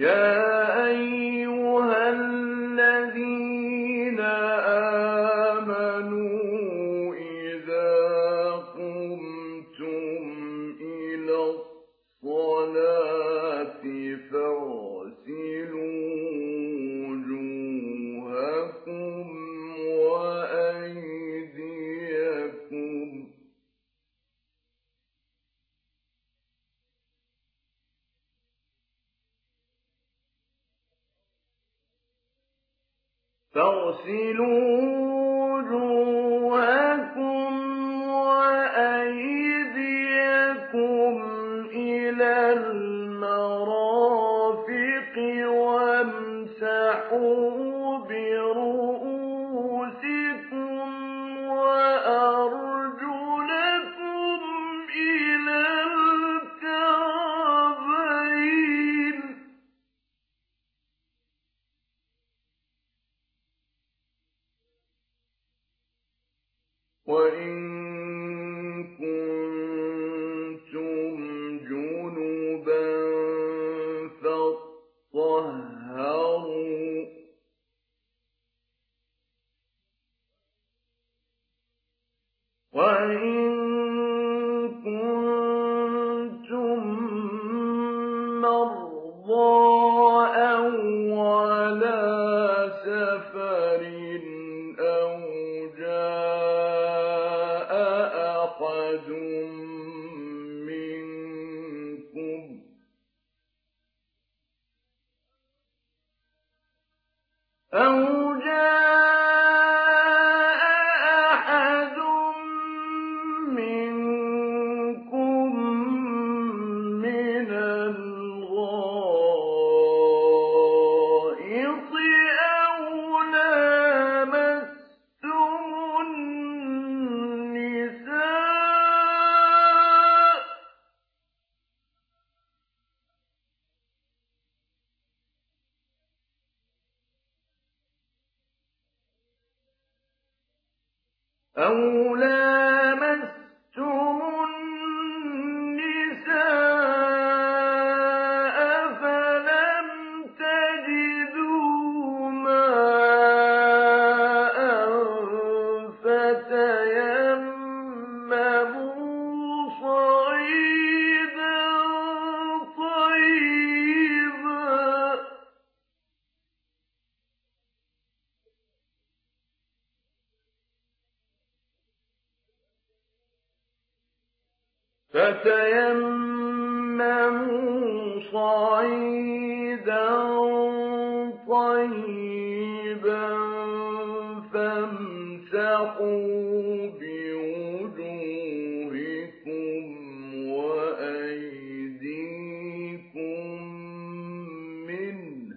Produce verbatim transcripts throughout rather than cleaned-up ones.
يَا أَيُّهَا الَّذِينَ آمَنُوا إِذَا قُمْتُمْ إِلَى الصَّلَاةِ فَاغْسِلُوا وُجُوهَكُمْ وَأَيْدِيَكُمْ فاغسلوا وجوهكم وأيديكم إلى المرافق وامسحوا برؤوسكم وأرجلكم إلى الكعبين وَإِن كُنتُمْ جُنُبًا فاطهّروا ۚ وَإِن كُنتُم مَّرْضَىٰ أَوْ عَلَىٰ سَفَرٍ أَوْ جَاءَ أَحَدٌ مِّنكُمْ أَوْ جَاءَ أَحَدٌ مِّنكُم مِّنَ الْغَائِطِ أَوْ لَامَسْتُمُ النِّسَاءَ أَوْ لَامَسْتُمُ النِّسَاءَ فَلَمْ تَجِدُوا مَاءً فَتَيَمَّمُوا صَعِيدًا طَيِّبًا فَتَيَمَّمُوا صَعِيدًا طَيِّبًا فَامْسَحُوا بِوُجُوهِكُمْ وَأَيْدِيكُم مِّنْهُ ۚ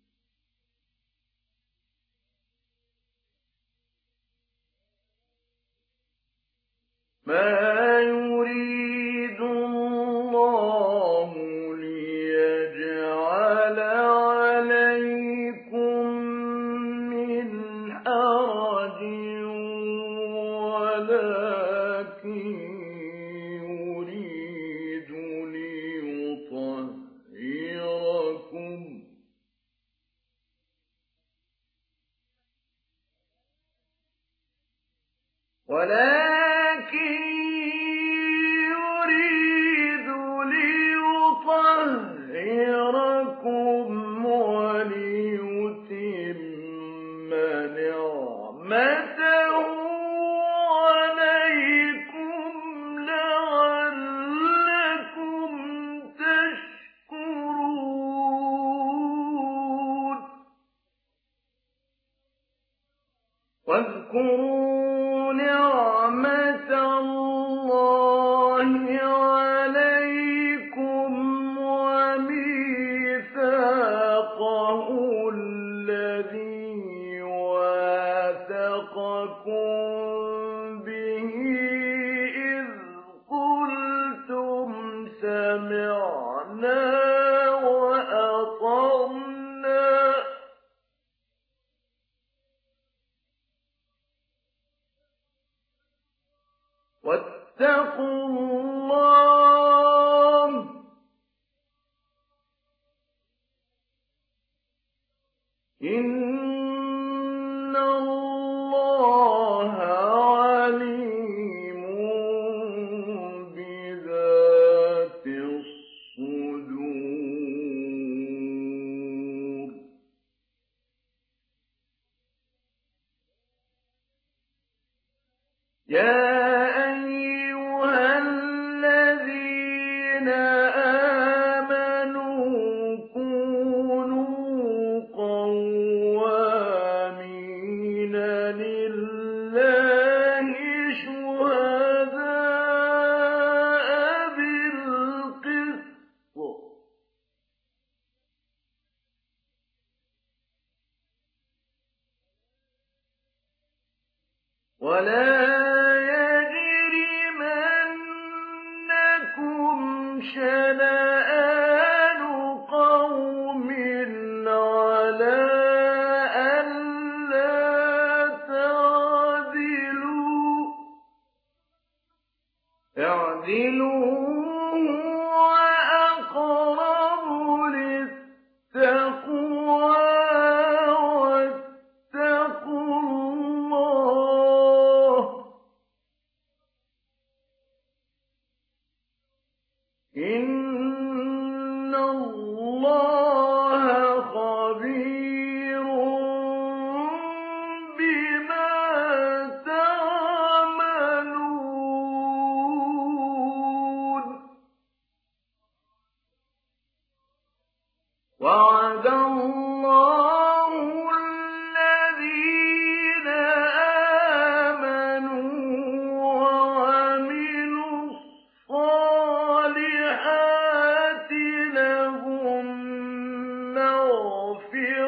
مَا يُرِيدُ اللَّهُ لِيَجْعَلَ عَلَيْكُم مِّنْ حَرَجٍ وَلَٰكِن يُرِيدُ لِيُطَهِّرَكُمْ وَلَٰكِن يُرِيدُ لِيُطَهِّرَكُمْ وَلِيُتِمَّ نِعْمَتَهُ عَلَيْكُمْ لَعَلَّكُمْ تَشْكُرُونَ وَاذْكُرُوا نِعْمَةَ اللَّهِ عَلَيْكُمْ وَمِيثَاقَهُ الَّذِي وَاثَقَكُم بِهِ إِذْ قُلْتُمْ سَمِعْنَا وَأَطَعْنَا ۖ وَاتَّقُوا اللَّهَ آمَنُوا كُونُوا قَوَّامِينَ لِلَّهِ شُهَدَاءَ بِالْقِسْطِ ۖ وَلَا يَجْرِمَنَّكُمْ شَنَآنُ قَوْمٍ عَلَىٰ أَلَّا تَعْدِلُوا ۚ اعْدِلُوا هُوَ أَقْرَبُ لِلتَّقْوَىٰ ۖ وَاتَّقُوا اللَّهَ ۚ إِنَّ اللَّهَ خَبِيرٌ بِمَا تَعْمَلُونَ. وَعَدَ اللَّهُ الَّذِينَ آمَنُوا وَعَمِلُوا الصَّالِحَاتِ لَهُم مَّغْفِرَةٌ